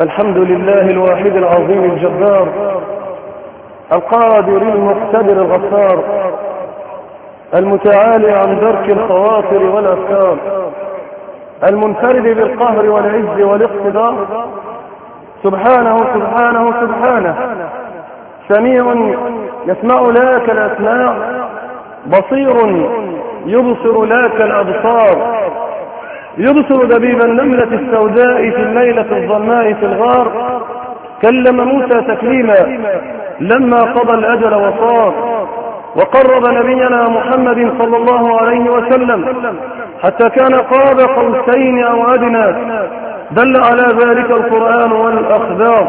الحمد لله الواحد العظيم الجبار القادر المقتدر الغفار المتعالي عن درك الخواطر والأفكار المنفرد بالقهر والعز والاقتدار سبحانه سبحانه سبحانه سميع يسمع لك الأسماع بصير يبصر لك الأبصار يبصر دبيب النملة السوداء في الليلة الظلماء في الغار كلم موسى تكليما لما قضى الأجل وصار وقرب نبينا محمد صلى الله عليه وسلم حتى كان قاب قوسين أو أدنى دل على ذلك القرآن والأخبار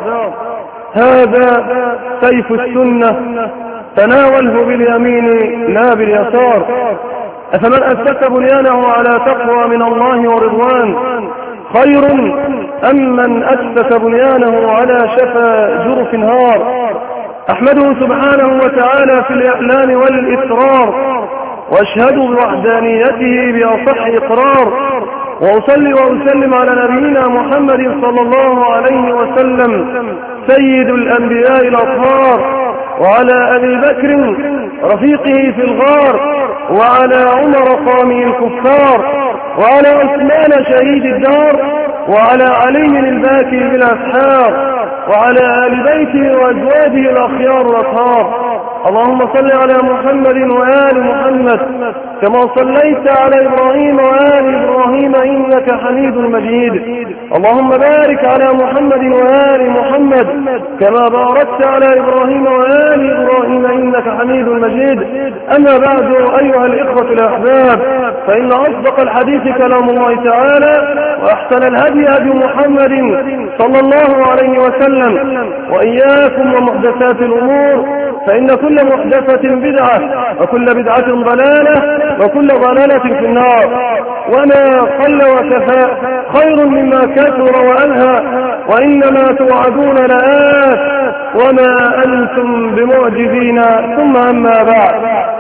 هذا سيف السنة تناوله باليمين لا باليسار أفمن أسس بنيانه على تقوى من الله ورضوان خير أم من أسس بنيانه على شفا جرف هار أحمده سبحانه وتعالى في الإعلان والإسرار وأشهد بوحدانيته بأصح إقرار وأصلي وأسلم على نبينا محمد صلى الله عليه وسلم سيد الأنبياء الأطهار وعلى أبي بكر رفيقه في الغار وعلى عمر قامي الكفار وعلى عثمان شهيد الدار وعلى علي الباكي بالأسحار وعلى آل بيته وأزواجه الأخيار الأطهار اللهم صل على محمد وآل محمد كما صليت على إبراهيم وآل إبراهيم إنك حميد مجيد اللهم بارك على محمد وآل محمد كما باركت على إبراهيم وآل إبراهيم إنك حميد مجيد أما بعد أيها الإخوة الأحباب فإن أصدق الحديث كلام الله تعالى وأحسن الهدي هدي محمد صلى الله عليه وسلم وإياكم ومحدثات الأمور فإن كل محدثة بدعة وكل بدعة ضلالة وكل ضلالة في النار وما قل وكفى خير مما كثر وألهى وإنما توعدون لآت وما أنتم بمعجزين ثم أما بعد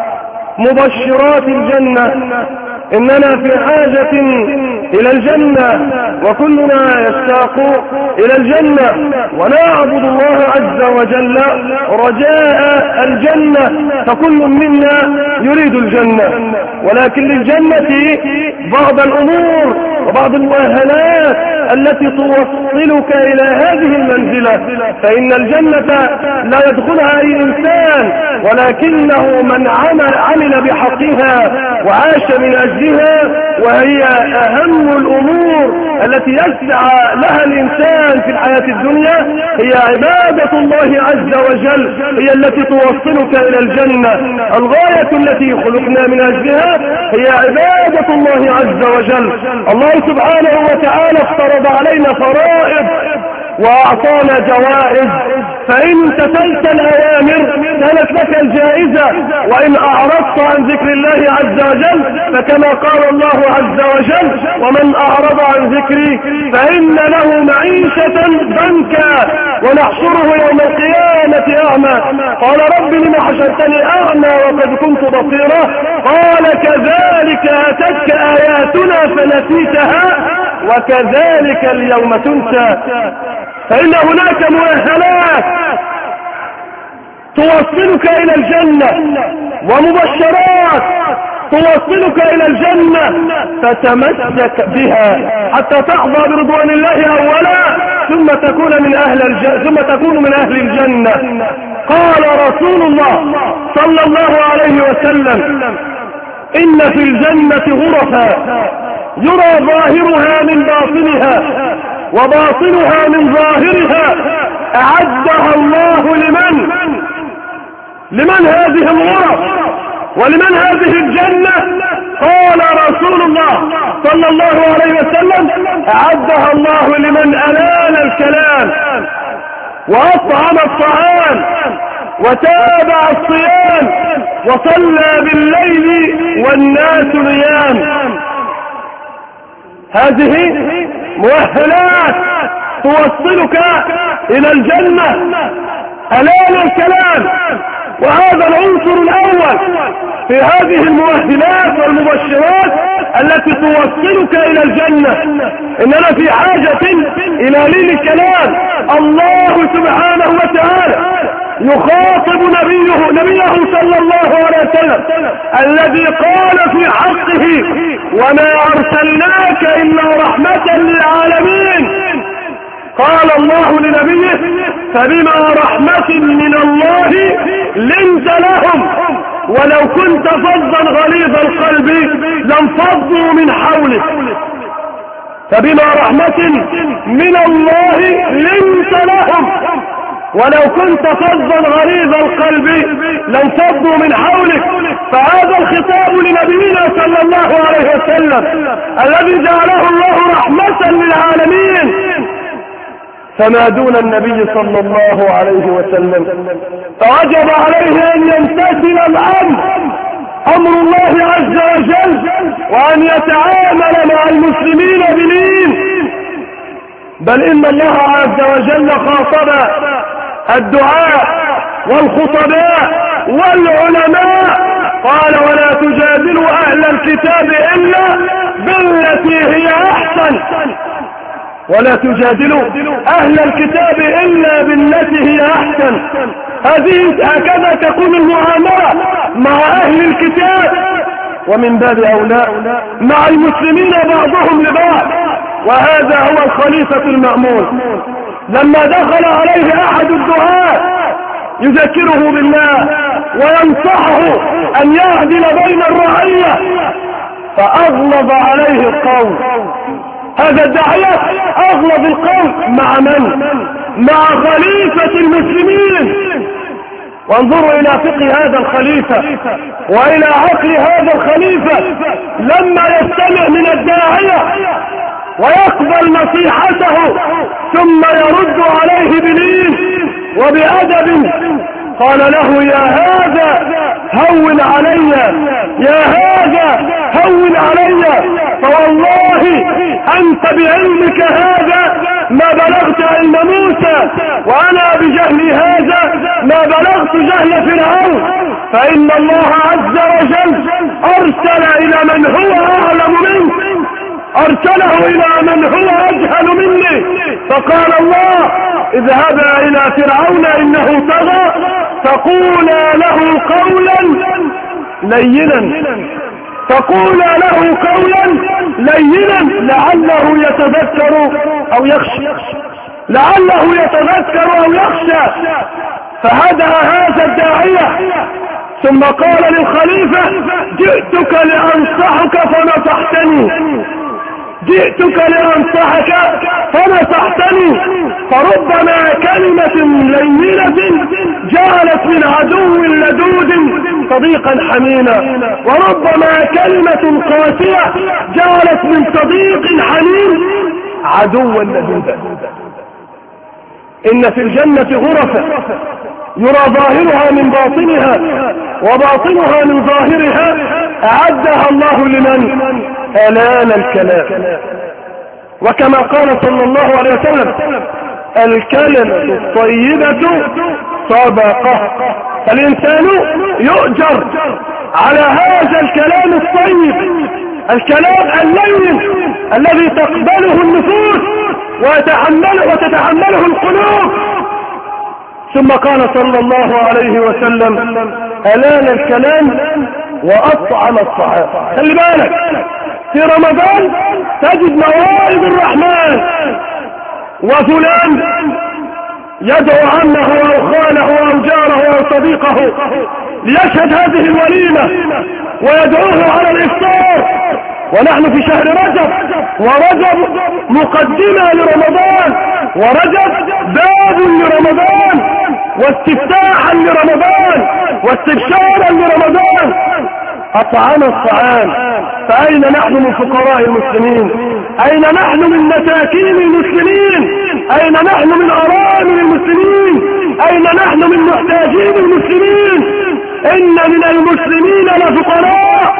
مبشرات الجنة إننا في حاجة إلى الجنة وكلنا يشتاق إلى الجنة ونعبد الله عز وجل رجاء الجنة فكل منا يريد الجنة ولكن للجنة بعض الأمور وبعض المؤهلات التي توصلك إلى هذه المنزلة فإن الجنة لا يدخلها أي إنسان ولكنه من عمل بحقها وعاش من أجلها وهي أهم الأمور التي يسعى لها الإنسان في الحياة الدنيا هي عبادة الله عز وجل هي التي توصلك إلى الجنة الغاية التي خلقنا من أجلها هي عبادة الله عز وجل الله سبحانه وتعالى افترض علينا فرائض وأعطانا جوائز فإن امتثلت الأوامر كانت لك الجائزة وإن أعرضت عن ذكر الله عز وجل فكما قال الله عز وجل ومن أعرض عن ذكري فإن له معيشة ضنكا ونحشره يوم القيامة أعمى قال رب لم حشرتني أعمى وقد كنت بصيرا قال كذلك أتتك آياتنا فنسيتها وكذلك اليوم تنسى فإن هناك مؤهلات توصلك إلى الجنة ومبشرات توصلك إلى الجنة فتمسك بها حتى تحظى برضوان الله أولا ثم تكون من أهل الجنة قال رسول الله صلى الله عليه وسلم إن في الجنة غرفا يرى ظاهرها من باطنها وباطنها من ظاهرها أعدها الله لمن هذه الغرف ولمن هذه الجنة قال رسول الله صلى الله عليه وسلم أعدها الله لمن ألان الكلام وأطعم الطعام وتابع الصيام وصلى بالليل والناس نيام هذه مؤهلات توصلك إلى الجنة ألان الكلام وهذا العنصر الأول في هذه المؤهلات والمبشرات التي توصلك إلى الجنة. إننا في حاجة إلى لين الكلام. الله سبحانه وتعالى يخاطب نبيه صلى الله عليه وسلم الذي قال في حقه: وما أرسلناك إلا رحمة للعالمين. قال الله لنبيه: فبما رحمة من الله لنت لهم ولو كنت فظا غليظ القلب لانفضوا من حولك. فبما رحمة من الله لنت لهم ولو كنت فظا غليظ القلب لانفضوا من حولك. فهذا الخطاب لنبينا صلى الله عليه وسلم الذي جعله الله رحمة للعالمين. فما دون النبي صلى الله عليه وسلم فوجب عليه أن يمتثل أمر الله عز وجل وأن يتعامل مع المسلمين بلين. بل إن الله عز وجل خاطب الدعاء والخطباء والعلماء قال: ولا تجادلوا أهل الكتاب إلا بالتي هي أحسن. ولا تجادلوا أهل الكتاب إلا بالتي هي أحسن. هكذا تكون المعاملة مع أهل الكتاب، ومن باب أولى مع المسلمين بعضهم لبعض. وهذا هو الخليفة المأمون. لما دخل عليه أحد الدعاة يذكره بالله وينصحه أن يعدل بين الرعية فأغلظ عليه القول. هذا الداعية أغلظ القول مع من؟ مع خليفة المسلمين. وانظروا إلى فقه هذا الخليفة وإلى عقل هذا الخليفة لما يستمع من الداعية ويقبل نصيحته ثم يرد عليه بلين وبأدب. قال له: يا هذا هون علي، يا هذا هون علي، فوالله أنت بعلمك هذا ما بلغت علم موسى، وأنا بجهلي هذا ما بلغت جهل فرعون. فإن الله عز وجل أرسل إلى من هو أعلم منك، أرسله إلى من هو أجهل مني. فقال الله: اذهبا إلى فرعون إنه طغى فقولا له قولا لينا، فقولا له قولا لينا لعله يتذكر أو يخشى، لعله يتذكر أو يخشى. فهدى هذا الداعية ثم قال للخليفة: جئتك لأنصحك فنصحتني، جئتك لأنصحك فنصحتني. فربما كلمة لينة جعلت من عدو لدود صديقا حميما، وربما كلمة قاسية جعلت من صديق حميم عدوا لدودا. إن في الجنة غرفة يرى ظاهرها من باطنها وباطنها من ظاهرها أعدها الله لمن ألان الكلام. وكما قال صلى الله عليه وسلم: الكلمة الطيبة صدقة. فالإنسان يؤجر على هذا الكلام الطيب، الكلام اللين الذي تقبله النفوس وتتحمله القلوب. ثم قال صلى الله عليه وسلم: ألان الكلام وأطعم الطعام. خلي بالك في رمضان تجد موائد الرحمن، وفلان يدعو عمه أو خاله أو جاره أو صديقه ليشهد هذه الوليمة ويدعوه على الإفطار، ونحن في شهر رجب، ورجب مقدمة لرمضان، ورجب باب لرمضان واستفتاحا لرمضان واستبشارا لرمضان. أطعم الطعام. فأين نحن من فقراء المسلمين؟ أين نحن من مساكين المسلمين؟ أين نحن من أرامل المسلمين؟ أين نحن من محتاجين المسلمين؟ إن من المسلمين لفقراء.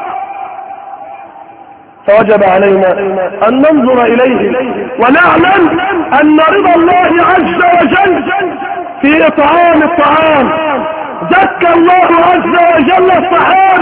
فوجب علينا أن ننظر إليه ونعلم أن رضا الله عز وجل في إطعام الطعام. زكى الله عز وجل الصحابة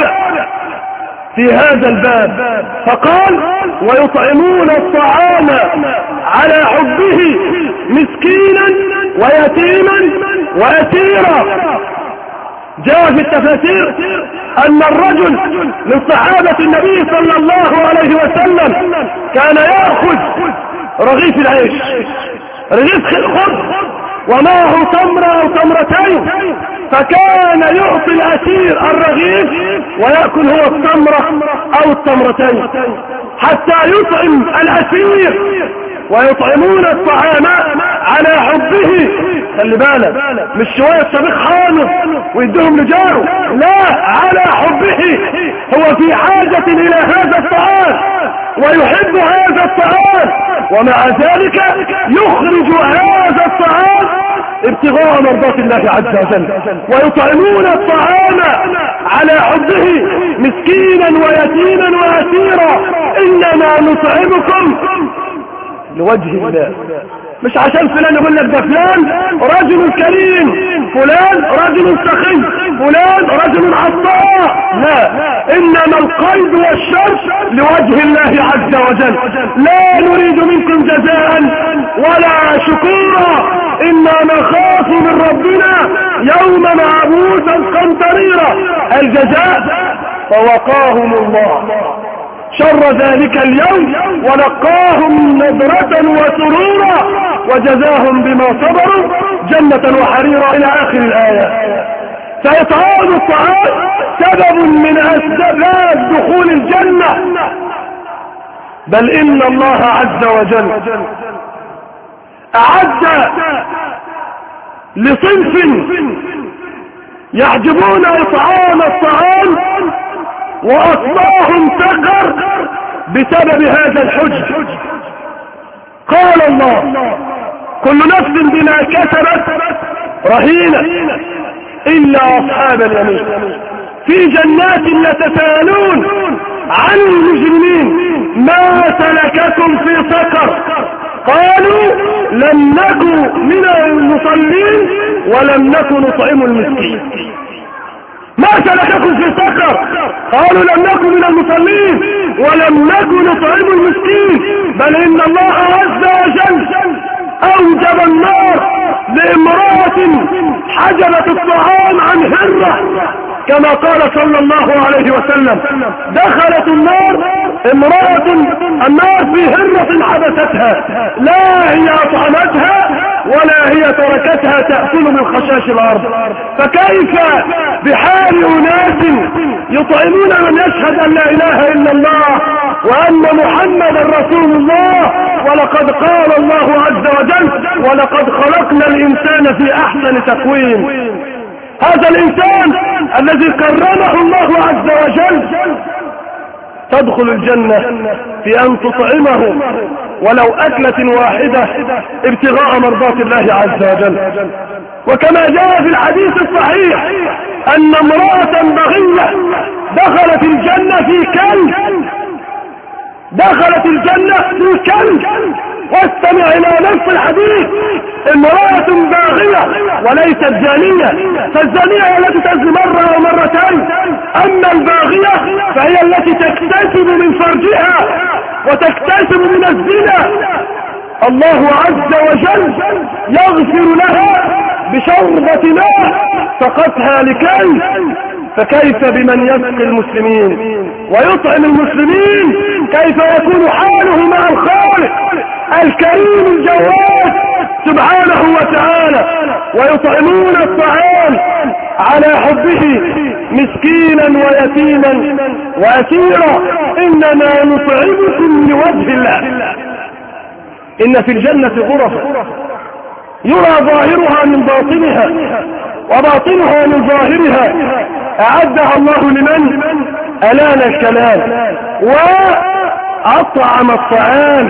في هذا الباب فقال ويطعمون الطعام على حبه مسكينا ويتيما وأسيرا. جاء في التفاسير أن الرجل من صحابة النبي صلى الله عليه وسلم كان يأخذ رغيف العيش، رغيف خبز ومعه تمرة أو تمرتين، فكان يعطي الأسير الرغيف ويأكل هو التمرة أو التمرتين حتى يطعم الأسير. ويطعمون الطعام على حبه، خلي بالك مش شوية طبيخ خالص ويديهم لجاره، لا، على حبه، هو في حاجة إلى هذا الطعام ويحب هذا الطعام، ومع ذلك يخرج هذا الطعام ابتغاء مرضات الله عز وجل. ويطعمون الطعام على حبه مسكينا ويتيما وأسيرا إنما نطعمكم لوجه الله، مش عشان فلان يقول لك ده فلان رجل كريم، فلان رجل سخي، فلان رجل عطاء، لا، انما القيد والشرط لوجه الله عز وجل. لا نريد منكم جزاء ولا شكورا، انا نخاف من ربنا يوما عبوسا قمطريرا. الجزاء فوقاهم الله شر ذلك اليوم ولقاهم نضرة وسرورا وجزاهم بما صبروا جنة وحريرا إلى آخر الآية. فإطعام الطعام سبب من أسباب دخول الجنة، بل إن الله عز وجل أعد لصنف يعجبون إطعام الطعام وأصباهم سقر بسبب هذا الحجج. قال الله كل نفس بما كسبت رهينة إلا أصحاب اليمين في جنات يتساءلون عن المجرمين ما سلككم في سقر قالوا لم نكن من المصلين ولم نكن نطعم المسكين. ما سلككم في سقر قالوا لم نكن من المصلين ولم نكن نطعم المسكين، بل إن الله عز وجل أوجب النار لامرأة حجبت الطعام عن هرة، كما قال صلى الله عليه وسلم دخلت النار امرأة النار في هرة حبستها، لا هي أطعمتها ولا هي تركتها تأكل من خشاش الأرض. فكيف بحال أناس يطعمون من يشهد أن لا إله إلا الله وأن محمد رسول الله، ولقد قال الله عز وجل ولقد خلقنا الإنسان في أحسن تقويم. هذا الإنسان الذي كرمه الله عز وجل تدخل الجنة في أن تطعمه ولو أكلة واحدة ابتغاء مرضات الله عز وجل. وكما جاء في الحديث الصحيح أن امرأة بغية دخلت الجنة في كلب، دخلت الجنة في كلب. واستمع إلى نفس الحديث، امرأة باغية وليست زانية، فالزانية هي التي تزني مرة أو مرتين، أما الباغية فهي التي تكتسب من فرجها وتكتسب من الزنا. الله عز وجل يغفر لها بشربة ماء سقتها لكي، فكيف بمن يسقي المسلمين ويطعم المسلمين؟ كيف يكون حاله مع الخالق الكريم الجواد سبحانه وتعالى؟ ويطعمون الطعام على حبه مسكينا ويتيما وأسيرا إنما نطعمكم لوجه الله. إن في الجنة غرفا يرى ظاهرها من باطنها وباطنها من ظاهرها أعدها الله لمن ألان الكلام وأطعم الطعام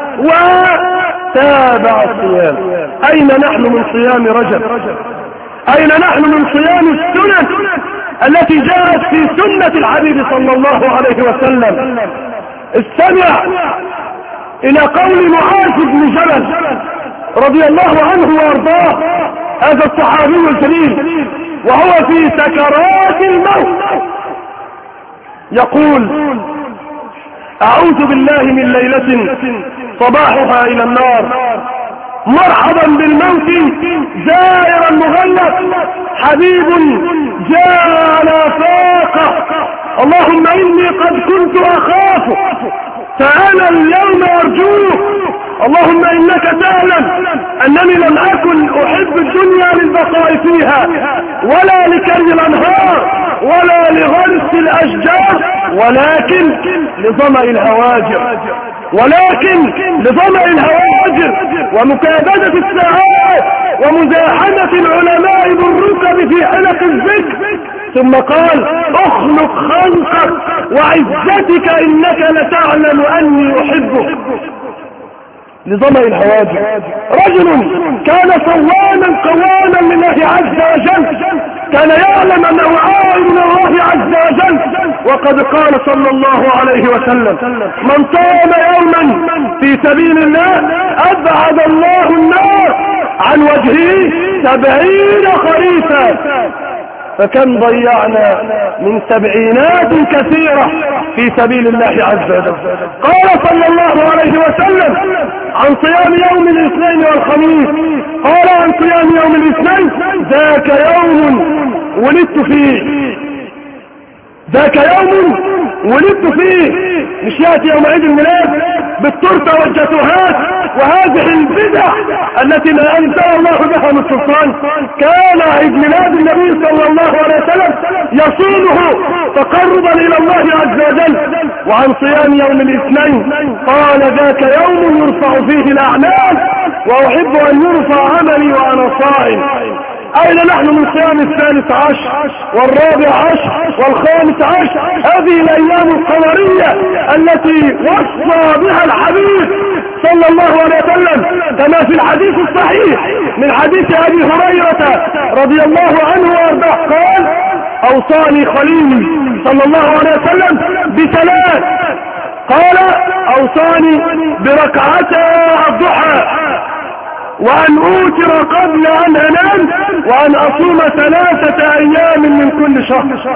وتابع الصيام. أين نحن من صيام رجب؟ أين نحن من صيام السنن التي جاءت في سنة الحبيب صلى الله عليه وسلم؟ استمع إلى قول معاذ بن جبل رضي الله عنه وارضاه، هذا الصحابي الجليل وهو في سكرات الموت يقول: أعوذ بالله من ليلة صباحها إلى النار، مرحبا بالموت زائرا مغلق، حبيب جاء على فاقة، اللهم إني قد كنت أخافك فأنا اليوم أرجوك، اللهم إنك تعلم أنني لم أكن أحب الدنيا للبقاء فيها ولا لكي الأنهار ولا لغرس الأشجار، ولكن لظمأ الهواجر، ومكابدة الساعات ومزاحمة العلماء بالركب في حلق الذكر. ثم قال: اخلق خلقك وعزتك إنك لتعلم أني أحبك، لظمأ الهواجر. رجل كان صواما قواما لله عز وجل، كان يعلم أنه عائد من الله عز وجل، وقد قال صلى الله عليه وسلم: من صام يوما في سبيل الله أبعد الله النار عن وجهه 70 خريفا. فكم ضيعنا من سبعينات كثيرة في سبيل الله عز وجل. قال صلى الله عليه وسلم عن صيام يوم الاثنين والخميس، قال عن صيام يوم الاثنين: ذاك يوم ولدت فيه، مش يأتي يوم عيد الميلاد بالتورته والجاتوهات وهذه البدع التي لا أنزل الله بها من سلطان. كان عيد ميلاد النبي صلى الله عليه وسلم يصومه تقربا إلى الله عز وجل. وعن صيام يوم الاثنين قال: ذاك يوم يرفع فيه الأعمال وأحب أن يرفع عملي وأنا صائم. أين نحن من صيام 13 و14 و15؟ هذه الأيام القمرية التي وصى بها الحبيب صلى الله عليه وسلم، كما في الحديث الصحيح من حديث أبي هريرة رضي الله عنه وارضاه قال: أوصاني خليلي صلى الله عليه وسلم بثلاث، قال: أوصاني بركعتا الضحى، وأن أوتر قبل أن أنام، وأن أصوم 3 أيام من كل شهر،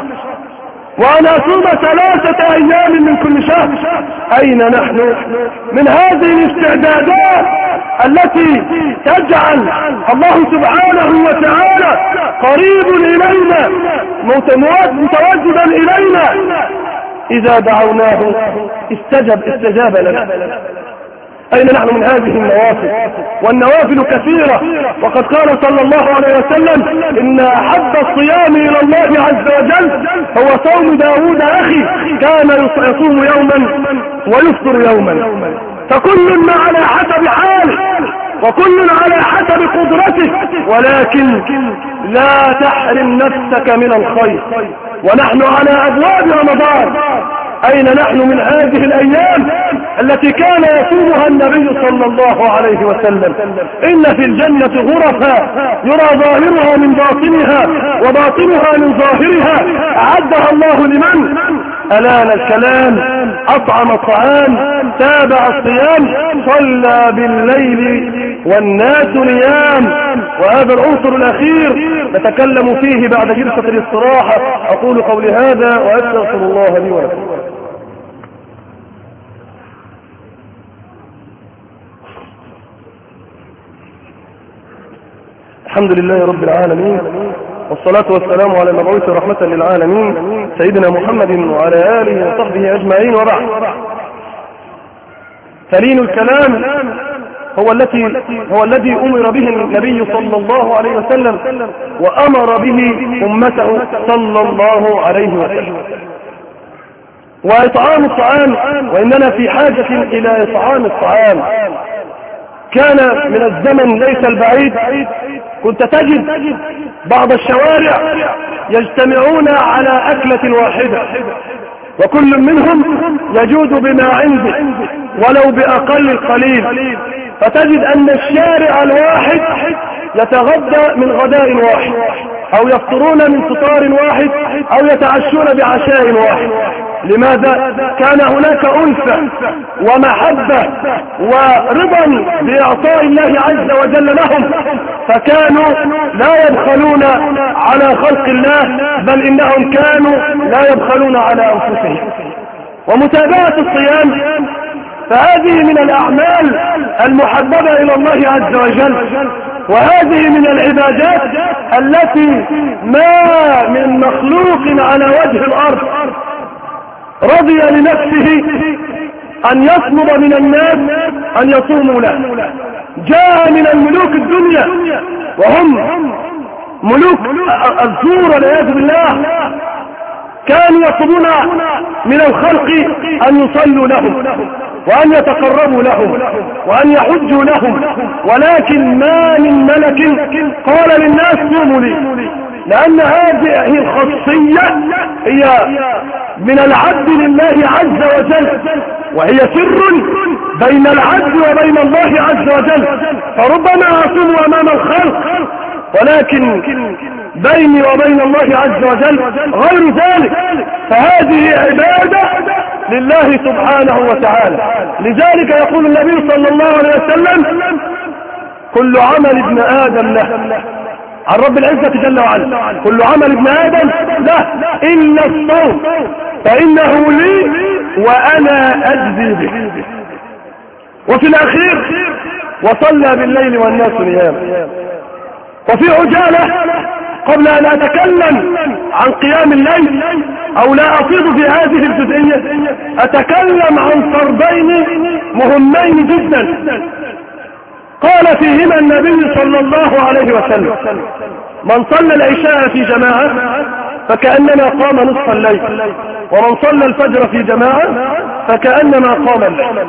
أين نحن من هذه الاستعدادات التي تجعل الله سبحانه وتعالى قريب إلينا متواجدا إلينا؟ إذا دعوناه استجاب لنا. أين نحن من هذه النوافل؟ والنوافل كثيرة، وقد قال صلى الله عليه وسلم: إن أحب الصيام إلى الله عز وجل هو صوم داود أخي، كان يصوم يوما ويفطر يوما. فكل على حسب حاله وكل على حسب قدرته، ولكن لا تحرم نفسك من الخير. ونحن على أبواب رمضان، أين نحن من هذه الأيام التي كان يصومها النبي صلى الله عليه وسلم؟ إن في الجنة غرفا يرى ظاهرها من باطنها وباطنها من ظاهرها، أعدها الله لمن ألان الكلام، أطعم الطعام، تابع الصيام، صلى بالليل والناس نيام. وهذا العنصر الأخير نتكلم فيه بعد جلسة الاستراحة. أقول قولي هذا وأستغفر الله لي ولكم. الحمد لله رب العالمين، والصلاة والسلام على المبعوث رحمة للعالمين سيدنا محمد وعلى آله وصحبه أجمعين، وبعد. فلين الكلام هو الذي أمر به النبي صلى الله عليه وسلم وأمر به أمته صلى الله عليه وسلم. وإطعام الطعام، وإننا في حاجة إلى إطعام الطعام. كان من الزمن ليس البعيد كنت تجد بعض الشوارع يجتمعون على أكلة واحدة، وكل منهم يجود بما عنده ولو بأقل القليل، فتجد أن الشارع الواحد يتغدى من غداء واحد، أو يفطرون من فطار واحد، أو يتعشون بعشاء واحد. لماذا؟ كان هناك ألفة ومحبة ورضا بإعطاء الله عز وجل لهم، فكانوا لا يبخلون على خلق الله، بل إنهم كانوا لا يبخلون على أنفسهم. ومتابعة الصيام فهذه من الأعمال المحببة إلى الله عز وجل، وهذه من العبادات التي ما من مخلوق على وجه الأرض رضي لنفسه أن يطلب من الناس أن يصوموا له. جاء من الملوك الدنيا وهم ملوك الزور والعياذ بالله، كانوا يطلبون من الخلق أن يصلوا لهم وأن يتقربوا لهم وأن يحجوا لهم، ولكن ما من ملك قال للناس صوموا لي، لأن هذه الخاصية هي من العبد لله عز وجل، وهي سر بين العبد وبين الله عز وجل. فربما أصوم أمام الخلق ولكن بيني وبين الله عز وجل غير ذلك، فهذه عبادة لله سبحانه وتعالى. لذلك يقول النبي صلى الله عليه وسلم: كل عمل ابن آدم له، عن رب العزة جل وعلا، كل عمل ابن آدم له إلا الصوم فإنه لي وأنا أجزي به. وفي الأخير: وصلى بالليل والناس نيام. وفي عجالة قبل أن أتكلم عن قيام الليل أو لا أفيض في هذه الجزئية، أتكلم عن فرضين مهمين جدا قال فيهما النبي صلى الله عليه وسلم: من صلى العشاء في جماعة فكأنما قام نصف الليل، ومن صلى الفجر في جماعة فكأنما قام الليل.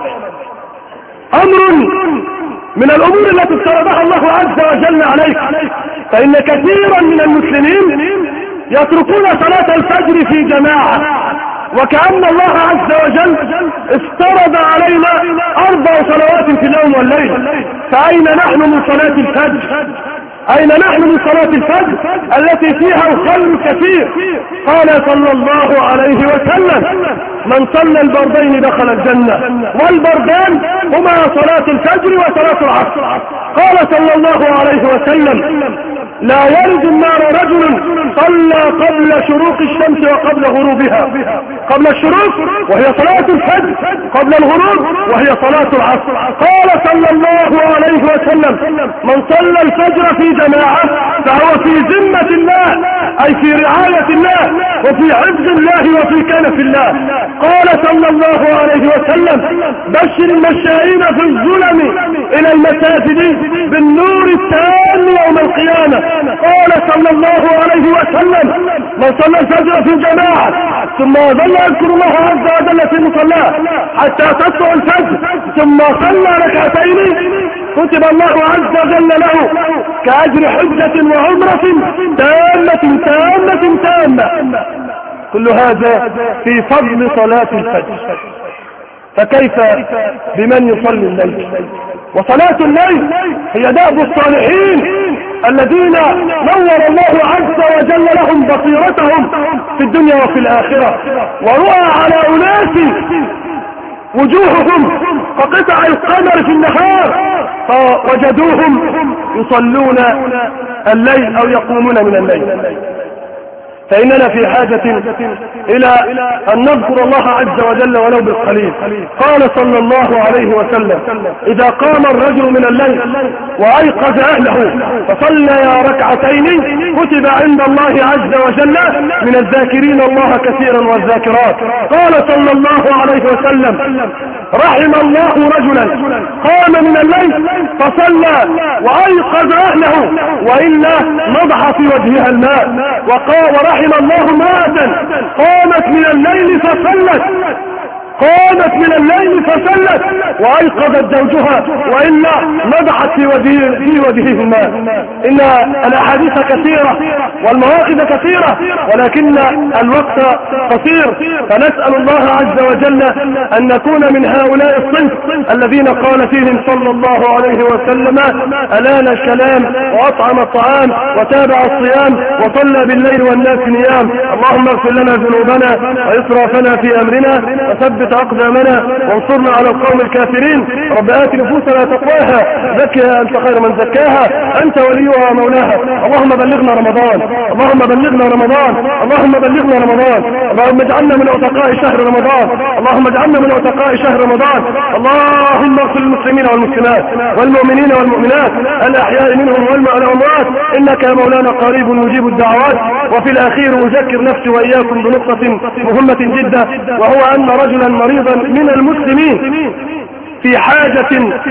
أمر من الأمور التي افترضها الله عز وجل عليك، فإن كثيرا من المسلمين يتركون صلاة الفجر في جماعة، وكأن الله عز وجل افترض علينا 4 صلوات في اليوم والليل. فأين نحن من صلاة الفجر؟ أين نحن من صلاة الفجر التي فيها الخير كثير؟ قال صلى الله عليه وسلم: من صلى البردين دخل الجنة، والبردان هما صلاة الفجر وصلاة العصر. قال صلى الله عليه وسلم: لا يرد النار رجل صلى قبل شروق الشمس وقبل غروبها، قبل الشروق وهي صلاة الفجر، قبل الغروب وهي صلاة العصر. قال صلى الله عليه وسلم: من صلى الفجر في جماعة فهو في ذمة الله، أي في رعاية الله وفي حفظ الله وفي كنف الله. قال صلى الله عليه وسلم: بشر المشائين في الظلم إلى المساجد بالنور التام يوم القيامة. قال صلى الله عليه وسلم: من صلى الفجر في جماعة ثم ظل يذكر الله عز وجل في مصلاه حتى تطلع الفجر ثم صلى ركعتين كتب الله عز وجل له كأجر حجة وعمرة تامة تامة تامة. كل هذا في فضل صلاة الفجر، فكيف بمن يصلي الليل؟ وصلاة الليل هي دأب الصالحين الذين نور الله عز وجل لهم بصيرتهم في الدنيا وفي الآخرة، ورؤى على أناس وجوههم كقطع القمر في النهار فوجدوهم يصلون الليل أو يقومون من الليل. فإننا في حاجة إلى أن نذكر الله عز وجل ولو بالقليل. قال صلى الله عليه وسلم: إذا قام الرجل من الليل وأيقظ أهله فصلى ركعتين كتب عند الله عز وجل من الذاكرين الله كثيرا والذاكرات. قال صلى الله عليه وسلم: رحم الله رجلا قام من الليل فصلى وأيقظ أهله وإلا نضح في وجهها الماء. ورحم الله امرأة قامت من الليل فصلت قامت من الليل فسلت وايقظت زوجها والا نضحت في وجهه الماء. ان الاحاديث كثيرة والمواقف كثيرة ولكن الوقت قصير، فنسأل الله عز وجل ان نكون من هؤلاء الصنف الذين قال فيهم صلى الله عليه وسلم: ألان الكلام واطعم الطعام وتابع الصيام وصلى بالليل والناس نيام. اللهم اغفر لنا ذنوبنا وإسرافنا في امرنا وثبت اقدامنا وانصرنا على القوم الكافرين. رب آت نفوسنا تقواها زكها انت خير من زكاها انت وليها مولاها. اللهم بلغنا رمضان، اللهم بلغنا رمضان، اللهم بلغنا رمضان. اللهم اجعلنا من عتقاء شهر رمضان، اللهم اجعلنا من عتقاء شهر رمضان. اللهم اغفر للمسلمين والمسلمات والمؤمنين والمؤمنات الاحياء منهم والاموات انك يا مولانا قريب مجيب الدعوات. وفي الاخير اذكر نفسي واياكم بنقطة مهمة جدا، وهو ان رجلا مريضا من المسلمين في حاجة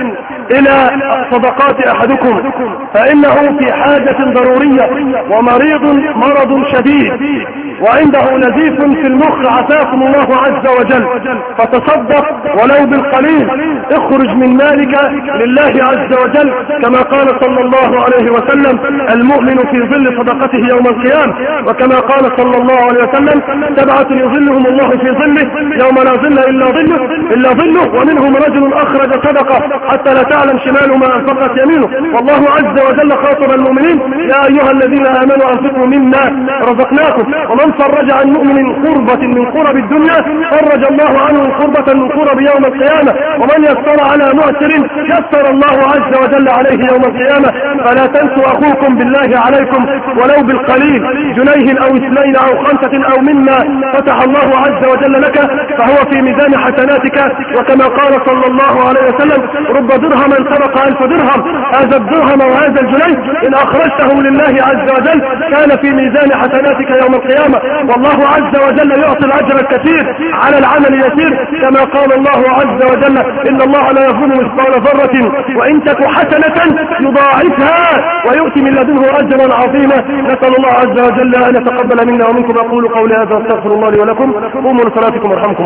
الى صدقات احدكم، فانه في حاجة ضرورية ومريض مرض شديد وعنده نزيف في المخ عافاكم الله عز وجل، فتصدق ولو بالقليل، اخرج من مالك لله عز وجل كما قال صلى الله عليه وسلم: المؤمن في ظل صدقته يوم القيامة. وكما قال صلى الله عليه وسلم: 7 يظلهم الله في ظله يوم لا ظل إلا ظله، ومنهم رجل أخرج صدقة حتى لا تعلم شماله ما أنفقت يمينه. والله عز وجل خاطب المؤمنين: يا أيها الذين آمنوا أنفقوا مما رزقناكم. ومن فرج عن مؤمن قربة من قرب الدنيا فرج الله عنه قربة من قرب يوم القيامة. ومن يسر على معسر يسر الله عز وجل عليه يوم القيامة. فلا تنسوا أخوكم بالله عليكم ولو بالقليل، جنيه أو 2 أو 5 أو مما فتح الله عز وجل لك، فهو في ميزان حسناتك. وكما قال صلى الله عليه وسلم: رب درهم سبق 1000 درهم. هذا الدرهم وهذا الجنيه إن أخرجته لله عز وجل كان في ميزان حسناتك يوم القيامة. والله عز وجل يعطي الأجر الكثير على العمل اليسير، كما قال الله عز وجل: إن الله لا يظلم مثقال ذرة وإن تك حسنة يضاعفها ويؤتي من لدنه أجرا عظيما. نسأل الله عز وجل أن يتقبل منا ومنكم. أقول قولي هذا واستغفر الله لي ولكم. قوموا لصلاتكم ورحمكم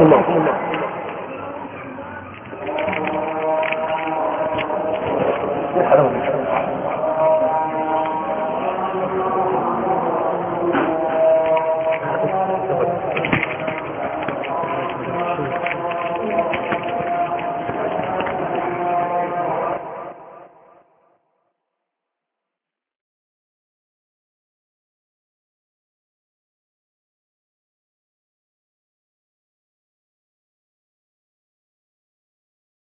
الله.